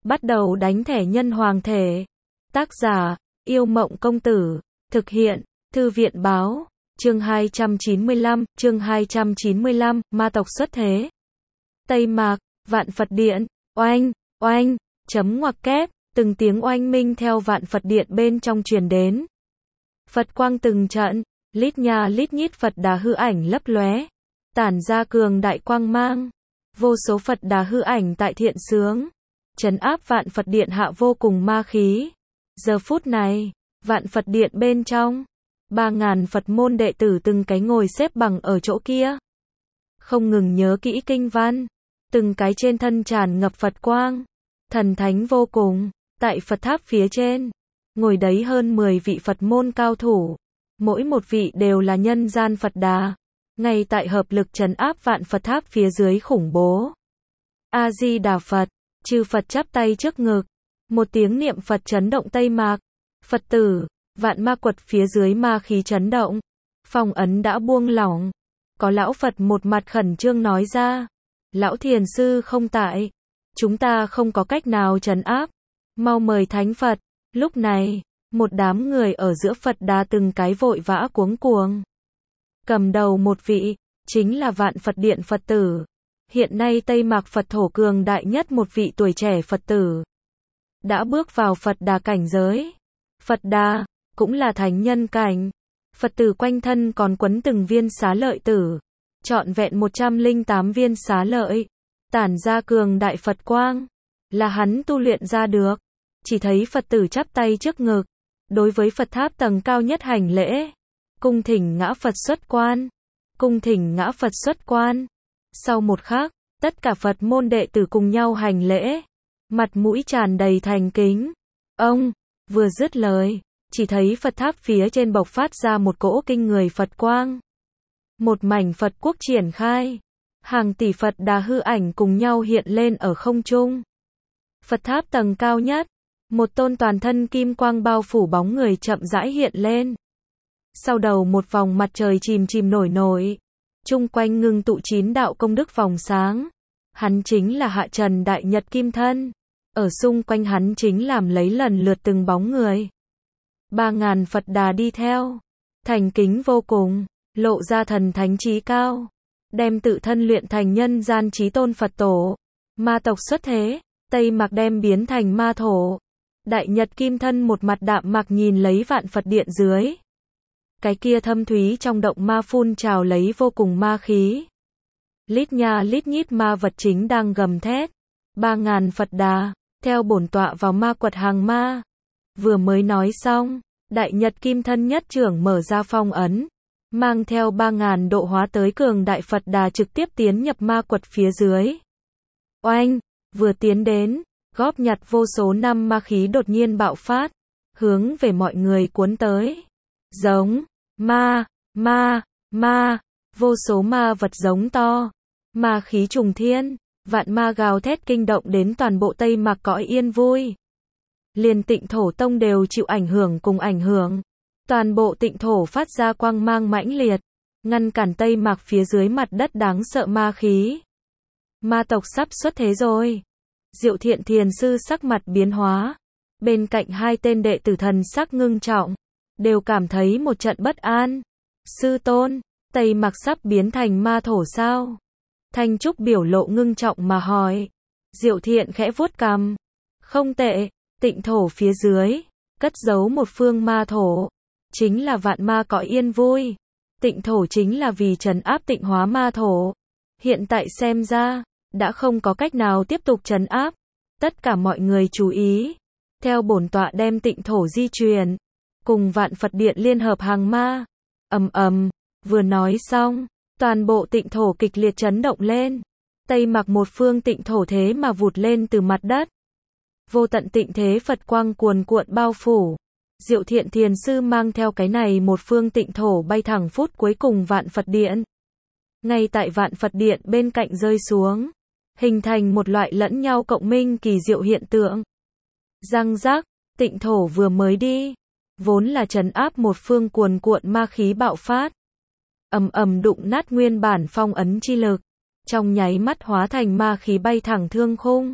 Bắt đầu đánh thẻ nhân hoàng thể. Tác giả, Yêu Mộng Công Tử. Thực hiện, Thư viện Báo. Chương 295, ma tộc xuất thế. Tây Mạc, Vạn Phật Điện, oanh, oanh, chấm ngoặc kép, từng tiếng oanh minh theo Vạn Phật Điện bên trong truyền đến. Phật quang từng trận, lít nha lít nhít Phật Đà hư ảnh lấp lóe, tản ra cường đại quang mang. Vô số Phật Đà hư ảnh tại thiện sướng, trấn áp Vạn Phật Điện hạ vô cùng ma khí. Giờ phút này, Vạn Phật Điện bên trong, 3.000 Phật môn đệ tử từng cái ngồi xếp bằng ở chỗ kia, không ngừng nhớ kỹ kinh văn, từng cái trên thân tràn ngập Phật quang, thần thánh vô cùng. Tại Phật tháp phía trên, ngồi đấy hơn 10 vị Phật môn cao thủ, mỗi một vị đều là nhân gian Phật Đà, ngay tại hợp lực trấn áp Vạn Phật tháp phía dưới khủng bố. A Di Đà Phật, chư Phật chắp tay trước ngực, một tiếng niệm Phật chấn động Tây Mạc. Phật tử, vạn ma quật phía dưới ma khí chấn động, phong ấn đã buông lỏng. Có lão Phật một mặt khẩn trương nói ra, lão thiền sư không tại, chúng ta không có cách nào trấn áp, mau mời Thánh Phật. Lúc này, một đám người ở giữa Phật Đà từng cái vội vã cuống cuồng. Cầm đầu một vị, chính là Vạn Phật Điện Phật tử. Hiện nay Tây Mạc Phật thổ cường đại nhất một vị tuổi trẻ Phật tử, đã bước vào Phật Đà cảnh giới. Phật Đà, cũng là thánh nhân cảnh. Phật tử quanh thân còn quấn từng viên xá lợi tử, trọn vẹn 108 viên xá lợi, tản ra cường đại Phật quang, là hắn tu luyện ra được. Chỉ thấy Phật tử chắp tay trước ngực, đối với Phật tháp tầng cao nhất hành lễ, cung thỉnh ngã Phật xuất quan, cung thỉnh ngã Phật xuất quan. Sau một khắc, tất cả Phật môn đệ tử cùng nhau hành lễ, mặt mũi tràn đầy thành kính. Ông, vừa dứt lời, chỉ thấy Phật tháp phía trên bộc phát ra một cỗ kinh người Phật quang. Một mảnh Phật quốc triển khai, hàng tỷ Phật Đà hư ảnh cùng nhau hiện lên ở không trung. Phật tháp tầng cao nhất, một tôn toàn thân kim quang bao phủ bóng người chậm rãi hiện lên. Sau đầu một vòng mặt trời chìm chìm nổi nổi, chung quanh ngưng tụ 9 đạo công đức vòng sáng. Hắn chính là Hạ Trần Đại Nhật Kim Thân. Ở xung quanh hắn chính làm lấy lần lượt từng bóng người. 3.000 Phật Đà đi theo, thành kính vô cùng, lộ ra thần thánh trí cao, đem tự thân luyện thành nhân gian chí tôn Phật tổ. Ma tộc xuất thế, Tây Mạc đem biến thành ma thổ. Đại Nhật Kim Thân một mặt đạm mạc nhìn lấy Vạn Phật Điện dưới. Cái kia thâm thúy trong động ma phun trào lấy vô cùng ma khí. Lít nha lít nhít ma vật chính đang gầm thét. 3.000 Phật Đà, theo bổn tọa vào ma quật hàng ma. Vừa mới nói xong, Đại Nhật Kim Thân nhất trưởng mở ra phong ấn, mang theo 3.000 độ hóa tới cường đại Phật Đà trực tiếp tiến nhập ma quật phía dưới. Oanh, vừa tiến đến, góp nhặt vô số năm ma khí đột nhiên bạo phát, hướng về mọi người cuốn tới. Giống, ma, vô số ma vật giống to, ma khí trùng thiên, vạn ma gào thét kinh động đến toàn bộ Tây Mạc cõi yên vui. Liền Tịnh Thổ Tông đều chịu ảnh hưởng cùng ảnh hưởng. Toàn bộ Tịnh Thổ phát ra quang mang mãnh liệt, ngăn cản Tây Mạc phía dưới mặt đất đáng sợ ma khí. Ma tộc sắp xuất thế rồi. Diệu Thiện Thiền sư sắc mặt biến hóa, bên cạnh hai tên đệ tử thần sắc ngưng trọng, đều cảm thấy một trận bất an. Sư tôn, Tây Mạc sắp biến thành ma thổ sao? Thanh Trúc biểu lộ ngưng trọng mà hỏi. Diệu Thiện khẽ vuốt cằm. Không tệ, Tịnh Thổ phía dưới, cất giấu một phương ma thổ, chính là vạn ma cõi yên vui. Tịnh Thổ chính là vì trấn áp tịnh hóa ma thổ. Hiện tại xem ra, đã không có cách nào tiếp tục trấn áp. Tất cả mọi người chú ý. Theo bổn tọa đem Tịnh Thổ di chuyển, cùng Vạn Phật Điện liên hợp hàng ma. Ầm ầm, vừa nói xong, toàn bộ Tịnh Thổ kịch liệt chấn động lên. Tây Mạc một phương Tịnh Thổ thế mà vụt lên từ mặt đất. Vô tận tịnh thế Phật quang cuồn cuộn bao phủ. Diệu Thiện Thiền sư mang theo cái này một phương Tịnh Thổ bay thẳng phút cuối cùng Vạn Phật Điện. Ngay tại Vạn Phật Điện bên cạnh rơi xuống, hình thành một loại lẫn nhau cộng minh kỳ diệu hiện tượng. Răng rắc, Tịnh Thổ vừa mới đi, vốn là trấn áp một phương cuồn cuộn ma khí bạo phát. Ầm ầm đụng nát nguyên bản phong ấn chi lực, trong nháy mắt hóa thành ma khí bay thẳng thương khung.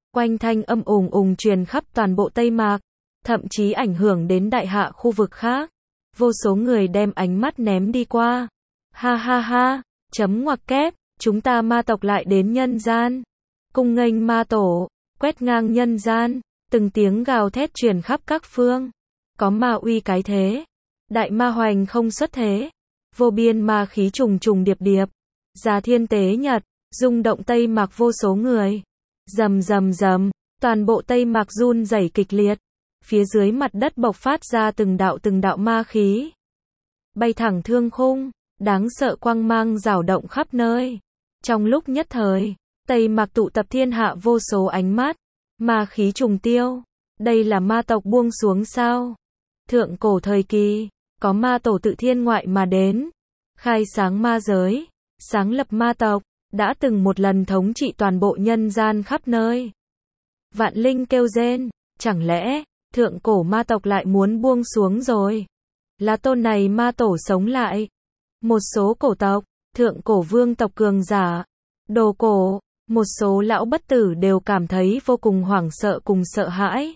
Oanh thanh âm ùng ùng truyền khắp toàn bộ Tây Mạc, thậm chí ảnh hưởng đến đại hạ khu vực khác. Vô số người đem ánh mắt ném đi qua. Ha ha ha, chấm ngoặc kép, chúng ta ma tộc lại đến nhân gian. Cung nghênh ma tổ, quét ngang nhân gian, từng tiếng gào thét truyền khắp các phương. Có ma uy cái thế, đại ma hoành không xuất thế, vô biên ma khí trùng trùng điệp điệp, giá thiên tế nhật, rung động Tây Mạc vô số người. Rầm rầm rầm, toàn bộ Tây Mạc run rẩy kịch liệt, phía dưới mặt đất bộc phát ra từng đạo ma khí, bay thẳng thương khung, đáng sợ quang mang rảo động khắp nơi. Trong lúc nhất thời, Tây Mạc tụ tập thiên hạ vô số ánh mắt, ma khí trùng tiêu. Đây là ma tộc buông xuống sao? Thượng cổ thời kỳ, có ma tổ tự thiên ngoại mà đến, khai sáng ma giới, sáng lập ma tộc, đã từng một lần thống trị toàn bộ nhân gian khắp nơi. Vạn linh kêu rên, chẳng lẽ thượng cổ ma tộc lại muốn buông xuống rồi? Là tôn này ma tổ sống lại. Một số cổ tộc, thượng cổ vương tộc cường giả, đồ cổ, một số lão bất tử đều cảm thấy vô cùng hoảng sợ cùng sợ hãi.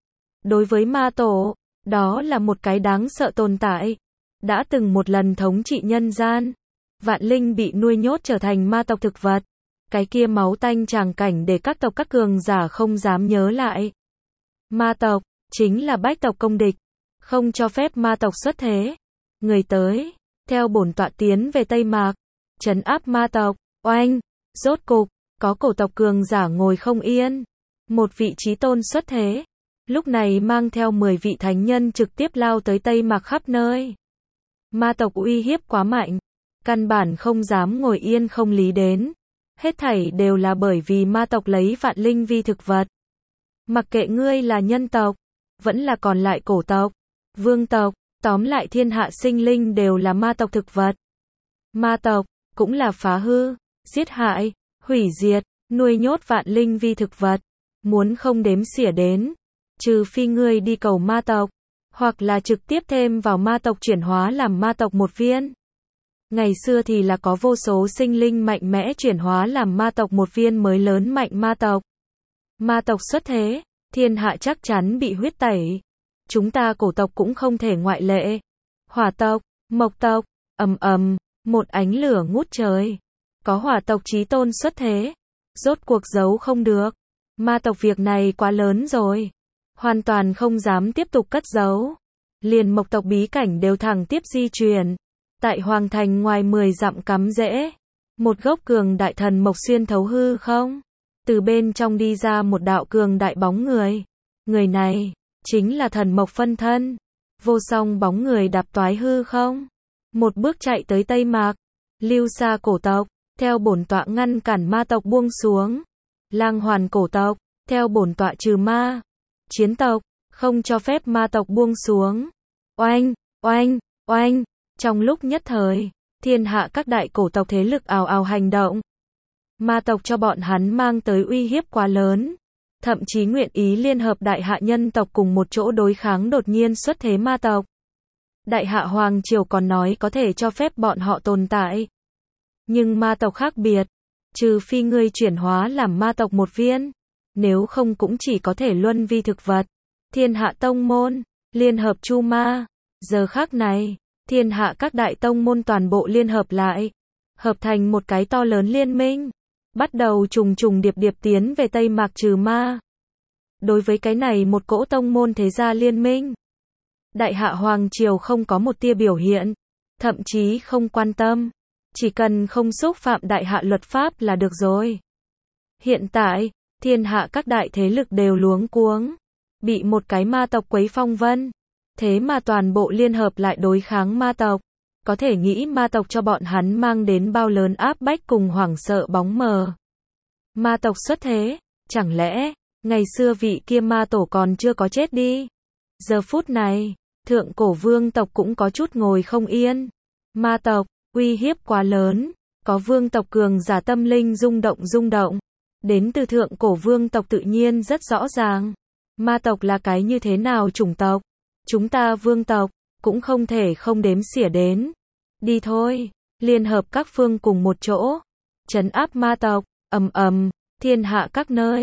Đối với ma tổ, đó là một cái đáng sợ tồn tại, đã từng một lần thống trị nhân gian. Vạn linh bị nuôi nhốt trở thành ma tộc thực vật. Cái kia máu tanh tràng cảnh để các tộc các cường giả không dám nhớ lại. Ma tộc, chính là bách tộc công địch, không cho phép ma tộc xuất thế. Người tới, theo bổn tọa tiến về Tây Mạc, trấn áp ma tộc. Oanh, rốt cục, có cổ tộc cường giả ngồi không yên. Một vị chí tôn xuất thế, lúc này mang theo 10 vị thánh nhân trực tiếp lao tới Tây Mạc khắp nơi. Ma tộc uy hiếp quá mạnh, căn bản không dám ngồi yên không lý đến. Hết thảy đều là bởi vì ma tộc lấy vạn linh vi thực vật. Mặc kệ ngươi là nhân tộc, vẫn là còn lại cổ tộc, vương tộc, tóm lại thiên hạ sinh linh đều là ma tộc thực vật. Ma tộc, cũng là phá hư, giết hại, hủy diệt, nuôi nhốt vạn linh vi thực vật. Muốn không đếm xỉa đến, trừ phi ngươi đi cầu ma tộc, hoặc là trực tiếp thêm vào ma tộc chuyển hóa làm ma tộc một viên. Ngày xưa thì là có vô số sinh linh mạnh mẽ chuyển hóa làm ma tộc một viên mới lớn mạnh ma tộc. Ma tộc xuất thế, thiên hạ chắc chắn bị huyết tẩy. Chúng ta cổ tộc cũng không thể ngoại lệ. Hỏa tộc, mộc tộc, ầm ầm, một ánh lửa ngút trời. Có hỏa tộc chí tôn xuất thế, rốt cuộc giấu không được. Ma tộc việc này quá lớn rồi, hoàn toàn không dám tiếp tục cất giấu. Liền mộc tộc bí cảnh đều thẳng tiếp di chuyển. Tại hoàng thành ngoài 10 dặm cắm rễ, một gốc cường đại thần mộc xuyên thấu hư không, từ bên trong đi ra một đạo cường đại bóng người. Người này chính là thần mộc phân thân. Vô song bóng người đạp toái hư không, một bước chạy tới Tây Mạc. Lưu Sa cổ tộc, theo bổn tọa ngăn cản ma tộc buông xuống. Lang Hoàn cổ tộc, theo bổn tọa trừ ma. Chiến tộc, không cho phép ma tộc buông xuống. Oanh, oanh, oanh. Trong lúc nhất thời, thiên hạ các đại cổ tộc thế lực ào ào hành động. Ma tộc cho bọn hắn mang tới uy hiếp quá lớn, thậm chí nguyện ý liên hợp đại hạ nhân tộc cùng một chỗ đối kháng đột nhiên xuất thế ma tộc. Đại hạ hoàng triều còn nói có thể cho phép bọn họ tồn tại. Nhưng ma tộc khác biệt, trừ phi ngươi chuyển hóa làm ma tộc một viên, nếu không cũng chỉ có thể luân vi thực vật. Thiên hạ tông môn, liên hợp chu ma. Giờ khắc này, thiên hạ các đại tông môn toàn bộ liên hợp lại, hợp thành một cái to lớn liên minh, bắt đầu trùng trùng điệp điệp tiến về Tây Mạc trừ ma. Đối với cái này một cỗ tông môn thế gia liên minh, đại hạ hoàng triều không có một tia biểu hiện, thậm chí không quan tâm, chỉ cần không xúc phạm đại hạ luật pháp là được rồi. Hiện tại, thiên hạ các đại thế lực đều luống cuống, bị một cái ma tộc quấy phong vân. Thế mà toàn bộ liên hợp lại đối kháng ma tộc. Có thể nghĩ ma tộc cho bọn hắn mang đến bao lớn áp bách cùng hoảng sợ bóng mờ. Ma tộc xuất thế, chẳng lẽ, ngày xưa vị kia ma tổ còn chưa có chết đi? Giờ phút này, thượng cổ vương tộc cũng có chút ngồi không yên. Ma tộc, uy hiếp quá lớn, có vương tộc cường giả tâm linh rung động. Đến từ thượng cổ vương tộc tự nhiên rất rõ ràng. Ma tộc là cái như thế nào chủng tộc? Chúng ta vương tộc, cũng không thể không đếm xỉa đến. Đi thôi, liên hợp các phương cùng một chỗ, trấn áp ma tộc. Ầm ầm, thiên hạ các nơi,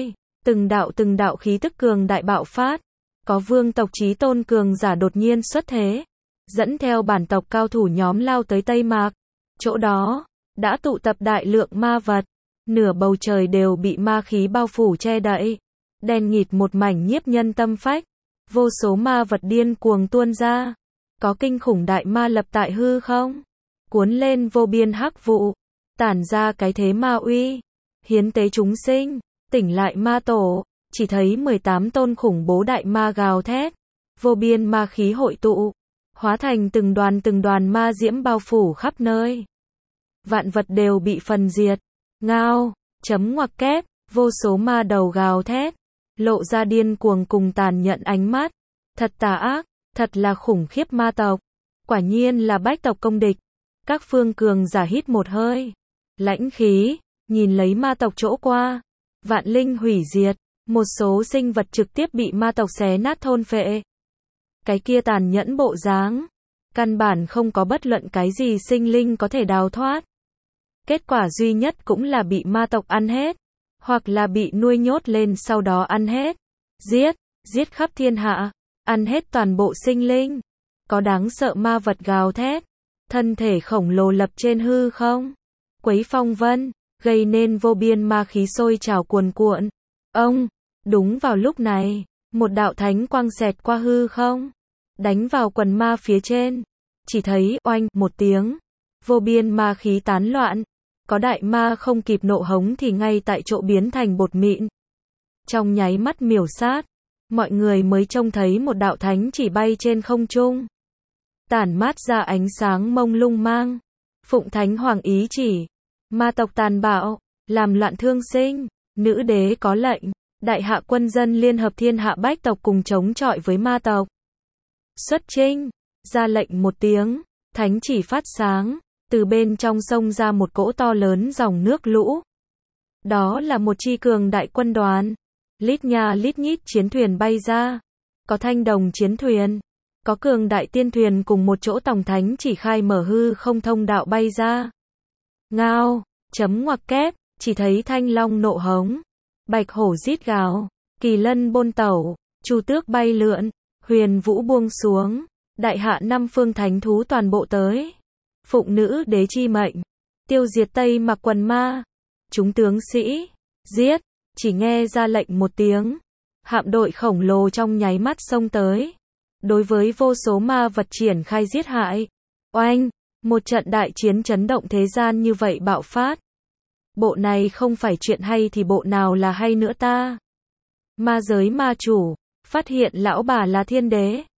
từng đạo khí tức cường đại bạo phát. Có vương tộc chí tôn cường giả đột nhiên xuất thế, dẫn theo bản tộc cao thủ nhóm lao tới Tây Mạc. Chỗ đó đã tụ tập đại lượng ma vật, nửa bầu trời đều bị ma khí bao phủ che đậy, đen nghịt một mảnh nhiếp nhân tâm phách. Vô số ma vật điên cuồng tuôn ra, có kinh khủng đại ma lập tại hư không, cuốn lên vô biên hắc vụ, tản ra cái thế ma uy, hiến tế chúng sinh, tỉnh lại ma tổ. Chỉ thấy 18 tôn khủng bố đại ma gào thét, vô biên ma khí hội tụ, hóa thành từng đoàn ma diễm bao phủ khắp nơi. Vạn vật đều bị phần diệt. Ngao, chấm ngoặc kép, vô số ma đầu gào thét, lộ ra điên cuồng cùng tàn nhẫn ánh mắt. Thật tà ác, thật là khủng khiếp ma tộc. Quả nhiên là bách tộc công địch. Các phương cường giả hít một hơi lãnh khí, nhìn lấy ma tộc chỗ qua. Vạn linh hủy diệt, một số sinh vật trực tiếp bị ma tộc xé nát thôn phệ. Cái kia tàn nhẫn bộ dáng, căn bản không có bất luận cái gì sinh linh có thể đào thoát. Kết quả duy nhất cũng là bị ma tộc ăn hết, hoặc là bị nuôi nhốt lên sau đó ăn hết. Giết khắp thiên hạ, ăn hết toàn bộ sinh linh. Có đáng sợ ma vật gào thét, thân thể khổng lồ lập trên hư không, quấy phong vân, gây nên vô biên ma khí sôi trào cuồn cuộn. Đúng vào lúc này, một đạo thánh quang xẹt qua hư không, đánh vào quần ma phía trên. Chỉ thấy oanh một tiếng, vô biên ma khí tán loạn, có đại ma không kịp nộ hống thì ngay tại chỗ biến thành bột mịn. Trong nháy mắt miểu sát, mọi người mới trông thấy một đạo thánh chỉ bay trên không trung, tản mát ra ánh sáng mông lung mang, phụng thánh hoàng ý chỉ. Ma tộc tàn bạo, làm loạn thương sinh, nữ đế có lệnh, đại hạ quân dân liên hợp thiên hạ bách tộc cùng chống chọi với ma tộc. Xuất chinh, ra lệnh một tiếng, thánh chỉ phát sáng, từ bên trong sông ra một cỗ to lớn dòng nước lũ. Đó là một chi cường đại quân đoàn, lít nha lít nhít chiến thuyền bay ra, có thanh đồng chiến thuyền, có cường đại tiên thuyền cùng một chỗ tổng thánh chỉ khai mở hư không thông đạo bay ra. Ngao, chấm ngoặc kép, chỉ thấy thanh long nộ hống, bạch hổ rít gào, kỳ lân bôn tẩu, chu tước bay lượn, huyền vũ buông xuống, đại hạ năm phương thánh thú toàn bộ tới. Phụng nữ đế chi mệnh, tiêu diệt Tây Mạc quần ma. Chúng tướng sĩ, giết, chỉ nghe ra lệnh một tiếng, hạm đội khổng lồ trong nháy mắt xông tới, đối với vô số ma vật triển khai giết hại. Oanh, một trận đại chiến chấn động thế gian như vậy bạo phát. Bộ này không phải chuyện hay thì bộ nào là hay nữa ta? Ma giới ma chủ, phát hiện lão bà là thiên đế.